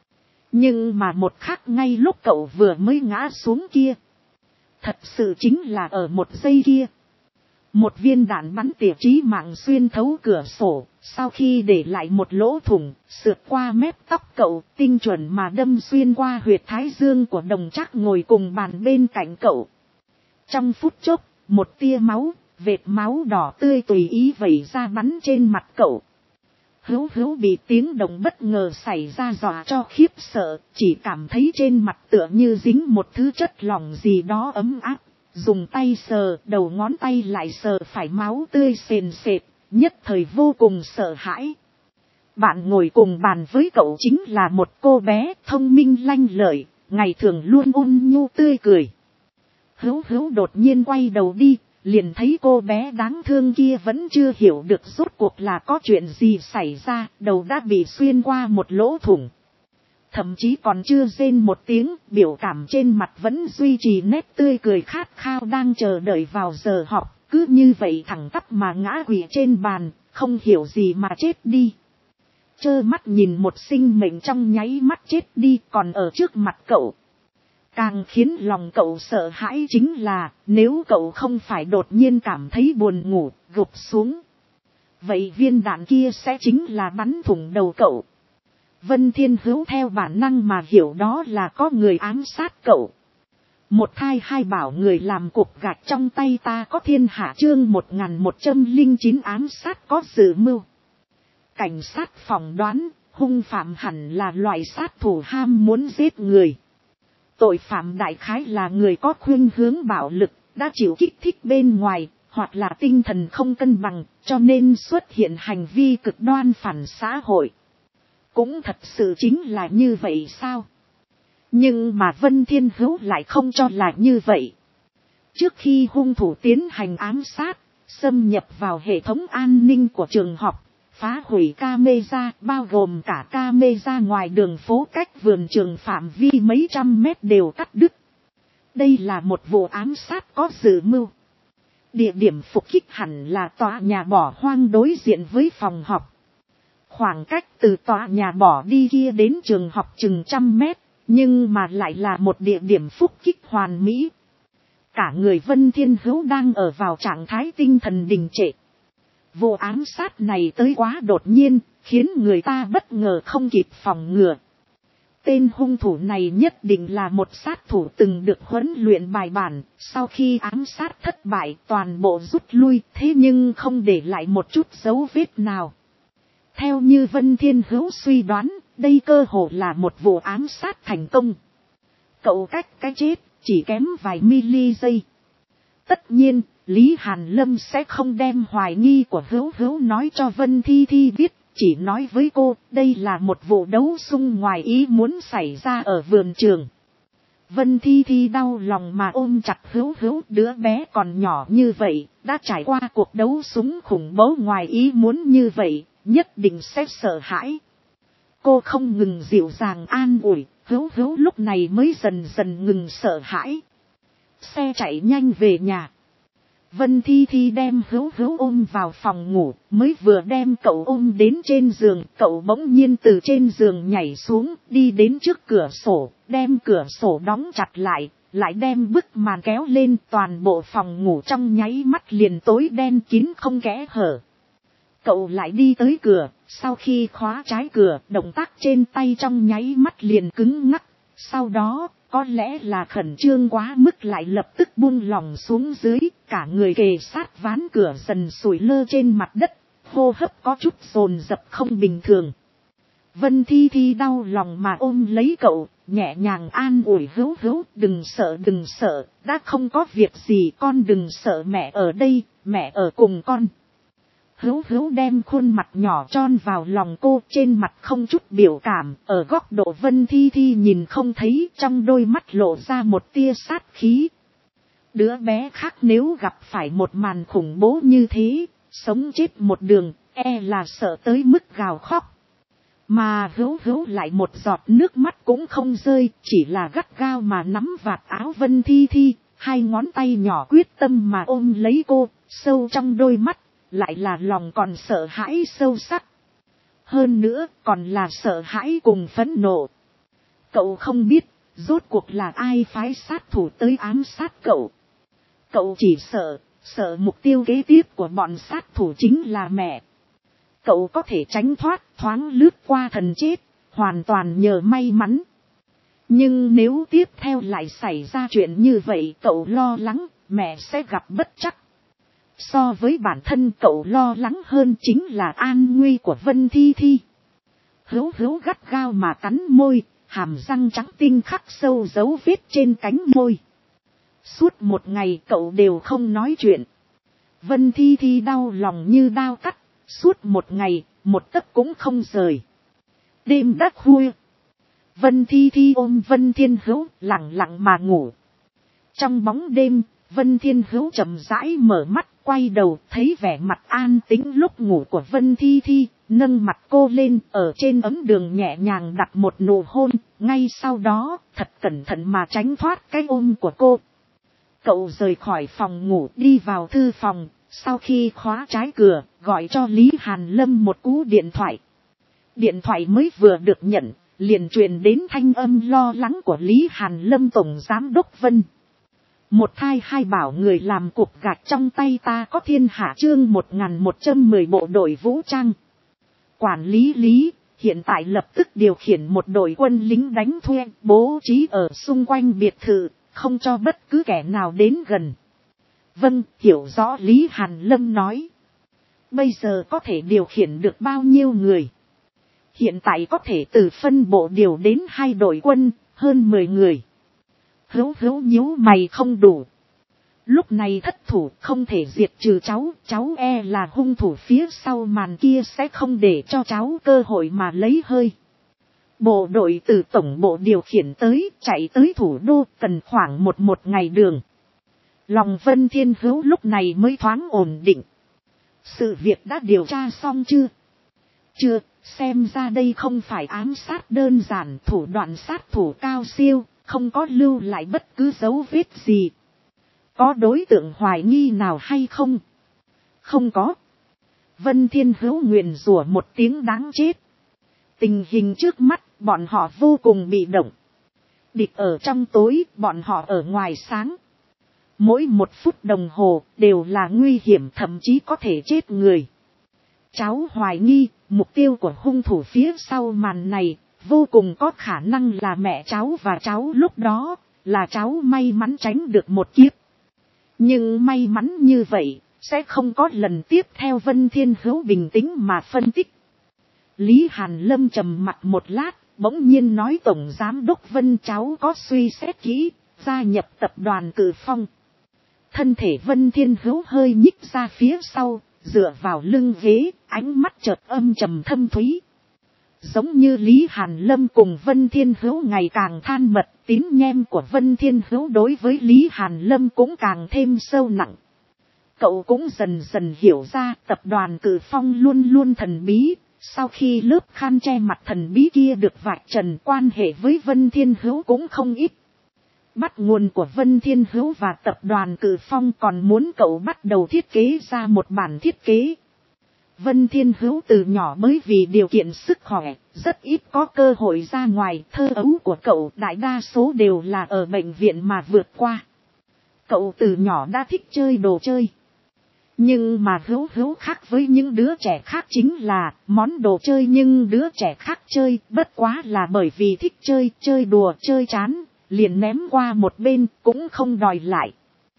Nhưng mà một khắc ngay lúc cậu vừa mới ngã xuống kia. Thật sự chính là ở một giây kia. Một viên đạn bắn tỉa chí mạng xuyên thấu cửa sổ, sau khi để lại một lỗ thủng, sượt qua mép tóc cậu, tinh chuẩn mà đâm xuyên qua huyệt thái dương của đồng trác ngồi cùng bàn bên cạnh cậu. Trong phút chốc, một tia máu, vệt máu đỏ tươi tùy ý vẩy ra bắn trên mặt cậu. Hữu Hữu bị tiếng động bất ngờ xảy ra dọa cho khiếp sợ, chỉ cảm thấy trên mặt tựa như dính một thứ chất lỏng gì đó ấm áp. Dùng tay sờ, đầu ngón tay lại sờ phải máu tươi sền sệt, nhất thời vô cùng sợ hãi. Bạn ngồi cùng bàn với cậu chính là một cô bé thông minh lanh lợi, ngày thường luôn ôn nhu tươi cười. Hữu Hữu đột nhiên quay đầu đi, liền thấy cô bé đáng thương kia vẫn chưa hiểu được rốt cuộc là có chuyện gì xảy ra, đầu đã bị xuyên qua một lỗ thủng. Thậm chí còn chưa rên một tiếng, biểu cảm trên mặt vẫn duy trì nét tươi cười khát khao đang chờ đợi vào giờ học, cứ như vậy thẳng tắp mà ngã quỵ trên bàn, không hiểu gì mà chết đi. Trơ mắt nhìn một sinh mệnh trong nháy mắt chết đi còn ở trước mặt cậu. Càng khiến lòng cậu sợ hãi chính là, nếu cậu không phải đột nhiên cảm thấy buồn ngủ, gục xuống. Vậy viên đạn kia sẽ chính là bắn thủng đầu cậu. Vân Thiên Hữu theo bản năng mà hiểu đó là có người ám sát cậu. Một hai bảo người làm cục gạch trong tay ta có thiên hạ chương 1109 ám sát có dự mưu. Cảnh sát phỏng đoán, hung phạm hẳn là loại sát thủ ham muốn giết người. Tội phạm đại khái là người có khuynh hướng bạo lực, đã chịu kích thích bên ngoài, hoặc là tinh thần không cân bằng, cho nên xuất hiện hành vi cực đoan phản xã hội. Cũng thật sự chính là như vậy sao? Nhưng mà Vân Thiên Hữu lại không cho là như vậy. Trước khi hung thủ tiến hành ám sát, xâm nhập vào hệ thống an ninh của trường học, phá hủy camera, bao gồm cả camera ngoài đường phố cách vườn trường phạm vi mấy trăm mét đều cắt đứt. Đây là một vụ ám sát có dự mưu. Địa điểm phục kích hẳn là tòa nhà bỏ hoang đối diện với phòng học. Khoảng cách từ tòa nhà bỏ đi kia đến trường học chừng 100 mét, nhưng mà lại là một địa điểm phục kích hoàn mỹ. Cả người Vân Thiên Hữu đang ở vào trạng thái tinh thần đình trệ. Vụ ám sát này tới quá đột nhiên, khiến người ta bất ngờ không kịp phòng ngừa. Tên hung thủ này nhất định là một sát thủ từng được huấn luyện bài bản, sau khi ám sát thất bại toàn bộ rút lui, thế nhưng không để lại một chút dấu vết nào. Theo như Vân Thiên Hữu suy đoán, đây cơ hồ là một vụ ám sát thành công. Cậu cách cái chết, chỉ kém vài mili giây. Tất nhiên, Lý Hàn Lâm sẽ không đem hoài nghi của Hữu Hữu nói cho Vân Thi Thi biết, chỉ nói với cô, đây là một vụ đấu xung ngoài ý muốn xảy ra ở vườn trường. Vân Thi Thi đau lòng mà ôm chặt Hữu Hữu, đứa bé còn nhỏ như vậy, đã trải qua cuộc đấu súng khủng bố ngoài ý muốn như vậy, nhất định sẽ sợ hãi. Cô không ngừng dịu dàng an ủi, Hữu Hữu lúc này mới dần dần ngừng sợ hãi. Xe chạy nhanh về nhà. Vân Thi Thi đem Hữu Hữu ôm vào phòng ngủ, mới vừa đem cậu ôm đến trên giường, cậu bỗng nhiên từ trên giường nhảy xuống, đi đến trước cửa sổ, đem cửa sổ đóng chặt lại đem bức màn kéo lên, toàn bộ phòng ngủ trong nháy mắt liền tối đen kín không kẽ hở. Cậu lại đi tới cửa, sau khi khóa trái cửa, động tác trên tay trong nháy mắt liền cứng ngắc, sau đó, có lẽ là khẩn trương quá mức lại lập tức buông lỏng xuống dưới, cả người kề sát ván cửa dần sủi lơ trên mặt đất, hô hấp có chút dồn dập không bình thường. Vân Thi Thi đau lòng mà ôm lấy cậu, nhẹ nhàng an ủi Hữu Hữu, đừng sợ, đã không có việc gì, con đừng sợ, mẹ ở đây, mẹ ở cùng con. Hữu Hữu đem khuôn mặt nhỏ tròn vào lòng cô, trên mặt không chút biểu cảm, ở góc độ Vân Thi Thi nhìn không thấy, trong đôi mắt lộ ra một tia sát khí. Đứa bé khác nếu gặp phải một màn khủng bố như thế, sống chết một đường, là sợ tới mức gào khóc. Mà Hữu Hữu lại một giọt nước mắt cũng không rơi, chỉ là gắt gao mà nắm vạt áo Vân Thi Thi, hai ngón tay nhỏ quyết tâm mà ôm lấy cô, sâu trong đôi mắt lại là lòng còn sợ hãi sâu sắc. Hơn nữa còn là sợ hãi cùng phẫn nộ. Cậu không biết, rốt cuộc là ai phái sát thủ tới ám sát cậu. Cậu chỉ sợ mục tiêu kế tiếp của bọn sát thủ chính là mẹ. Cậu có thể tránh thoát, thoáng lướt qua thần chết, hoàn toàn nhờ may mắn. Nhưng nếu tiếp theo lại xảy ra chuyện như vậy, cậu lo lắng mẹ sẽ gặp bất trắc. So với bản thân cậu lo lắng hơn chính là an nguy của Vân Thi Thi. Hữu gắt gao mà cắn môi, hàm răng trắng tinh khắc sâu dấu vết trên cánh môi. Suốt một ngày cậu đều không nói chuyện. Vân Thi Thi đau lòng như đao cắt, suốt một ngày, một tấc cũng không rời. Đêm đã khuya. Vân Thi Thi ôm Vân Thiên Hữu lặng lặng mà ngủ. Trong bóng đêm, Vân Thiên Hữu chậm rãi mở mắt, quay đầu thấy vẻ mặt an tĩnh lúc ngủ của Vân Thi Thi, nâng mặt cô lên, ở trên ấm đường nhẹ nhàng đặt một nụ hôn, ngay sau đó, thật cẩn thận mà tránh thoát cái ôm của cô. Cậu rời khỏi phòng ngủ đi vào thư phòng, sau khi khóa trái cửa, gọi cho Lý Hàn Lâm một cú điện thoại. Điện thoại mới vừa được nhận, liền truyền đến thanh âm lo lắng của Lý Hàn Lâm tổng giám đốc Vân. Một thai hai bảo người làm cục gạch trong tay ta có thiên hạ chương 1110 bộ đội vũ trang. Quản lý hiện tại lập tức điều khiển một đội quân lính đánh thuê bố trí ở xung quanh biệt thự, không cho bất cứ kẻ nào đến gần. Vâng, hiểu rõ Lý Hàn Lâm nói. Bây giờ có thể điều khiển được bao nhiêu người? Hiện tại có thể từ phân bộ điều đến 2 đội quân, hơn 10 người. Hữu nhíu mày không đủ. Lúc này thất thủ không thể diệt trừ cháu e là hung thủ phía sau màn kia sẽ không để cho cháu cơ hội mà lấy hơi. Bộ đội từ tổng bộ điều khiển tới, chạy tới thủ đô cần khoảng một ngày đường. Lòng Vân Thiên Hữu lúc này mới thoáng ổn định. Sự việc đã điều tra xong chưa? Chưa, xem ra đây không phải ám sát đơn giản, thủ đoạn sát thủ cao siêu, không có lưu lại bất cứ dấu vết gì. Có đối tượng hoài nghi nào hay không? Không có. Vân Thiên Hữu nguyền rủa một tiếng đáng chết. Tình hình trước mắt, bọn họ vô cùng bị động. Địch ở trong tối, bọn họ ở ngoài sáng. Mỗi 1 phút đồng hồ đều là nguy hiểm, thậm chí có thể chết người. Cháu hoài nghi, mục tiêu của hung thủ phía sau màn này, vô cùng có khả năng là mẹ cháu và cháu lúc đó, là cháu may mắn tránh được một kiếp. Nhưng may mắn như vậy, sẽ không có lần tiếp theo. Vân Thiên Hữu bình tĩnh mà phân tích. Lý Hàn Lâm trầm mặt một lát, bỗng nhiên nói tổng giám đốc Vân cháu có suy xét kỹ, gia nhập tập đoàn Cử Phong. Thân thể Vân Thiên Hữu hơi nhích ra phía sau, dựa vào lưng ghế, ánh mắt chợt âm trầm thâm thúy. Giống như Lý Hàn Lâm cùng Vân Thiên Hữu ngày càng than mật, tín nhem của Vân Thiên Hữu đối với Lý Hàn Lâm cũng càng thêm sâu nặng. Cậu cũng dần dần hiểu ra tập đoàn Cử Phong luôn luôn thần bí, sau khi lớp khăn che mặt thần bí kia được vạch trần, quan hệ với Vân Thiên Hữu cũng không ít. Bắt nguồn của Vân Thiên Hữu và tập đoàn Cử Phong còn muốn cậu bắt đầu thiết kế ra một bản thiết kế. Vân Thiên Hữu từ nhỏ bởi vì điều kiện sức khỏe, rất ít có cơ hội ra ngoài, thơ ấu của cậu đại đa số đều là ở bệnh viện mà vượt qua. Cậu từ nhỏ đã thích chơi đồ chơi. Nhưng mà Hữu khác với những đứa trẻ khác chính là món đồ chơi nhưng đứa trẻ khác chơi bất quá là bởi vì thích chơi đùa chơi chán, liền ném qua một bên cũng không đòi lại.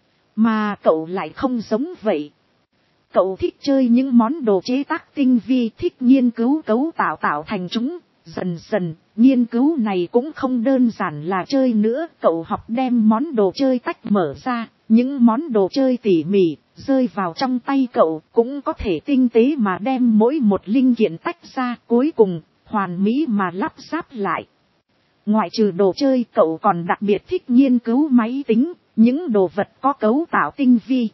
Mà cậu lại không giống vậy. Cậu thích chơi những món đồ chế tác tinh vi, thích nghiên cứu cấu tạo thành chúng. Dần dần, nghiên cứu này cũng không đơn giản là chơi nữa. Cậu học đem món đồ chơi tách mở ra, những món đồ chơi tỉ mỉ, rơi vào trong tay cậu cũng có thể tinh tế mà đem mỗi một linh kiện tách ra, cuối cùng, hoàn mỹ mà lắp ráp lại. Ngoại trừ đồ chơi, cậu còn đặc biệt thích nghiên cứu máy tính, những đồ vật có cấu tạo tinh vi.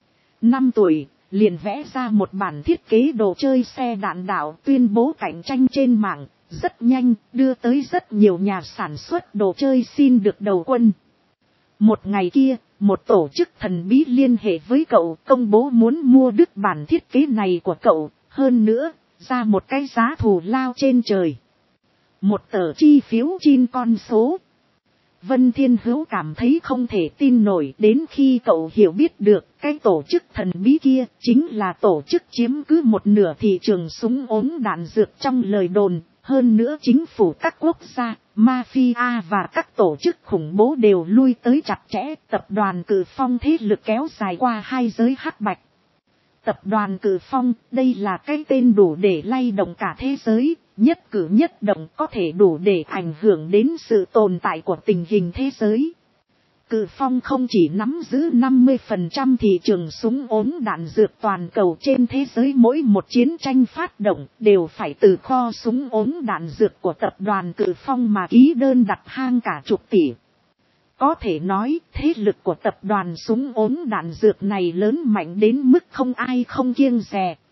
5 tuổi, liền vẽ ra một bản thiết kế đồ chơi xe đạn đạo, tuyên bố cạnh tranh trên mạng, rất nhanh, đưa tới rất nhiều nhà sản xuất đồ chơi xin được đầu quân. Một ngày kia, một tổ chức thần bí liên hệ với cậu, công bố muốn mua đứt bản thiết kế này của cậu, hơn nữa, ra một cái giá thù lao trên trời. một tờ chi phiếu chin con số. Vân Thiên Hữu cảm thấy không thể tin nổi, đến khi cậu hiểu biết được cái tổ chức thần bí kia chính là tổ chức chiếm cứ một nửa thị trường súng ống đạn dược trong lời đồn. Hơn nữa chính phủ các quốc gia, mafia và các tổ chức khủng bố đều lui tới chặt chẽ. Tập đoàn Cự Phong thế lực kéo dài qua hai giới hắc bạch. Tập đoàn Cự Phong, đây là cái tên đủ để lay động cả thế giới, nhất cử nhất động có thể đủ để ảnh hưởng đến sự tồn tại của tình hình thế giới. Cự Phong không chỉ nắm giữ 50% thị trường súng ống đạn dược toàn cầu trên thế giới, mỗi một chiến tranh phát động đều phải từ kho súng ống đạn dược của tập đoàn Cự Phong mà ký đơn đặt hàng cả chục tỷ. Có thể nói, thế lực của tập đoàn súng ống đạn dược này lớn mạnh đến mức không ai không kiêng dè.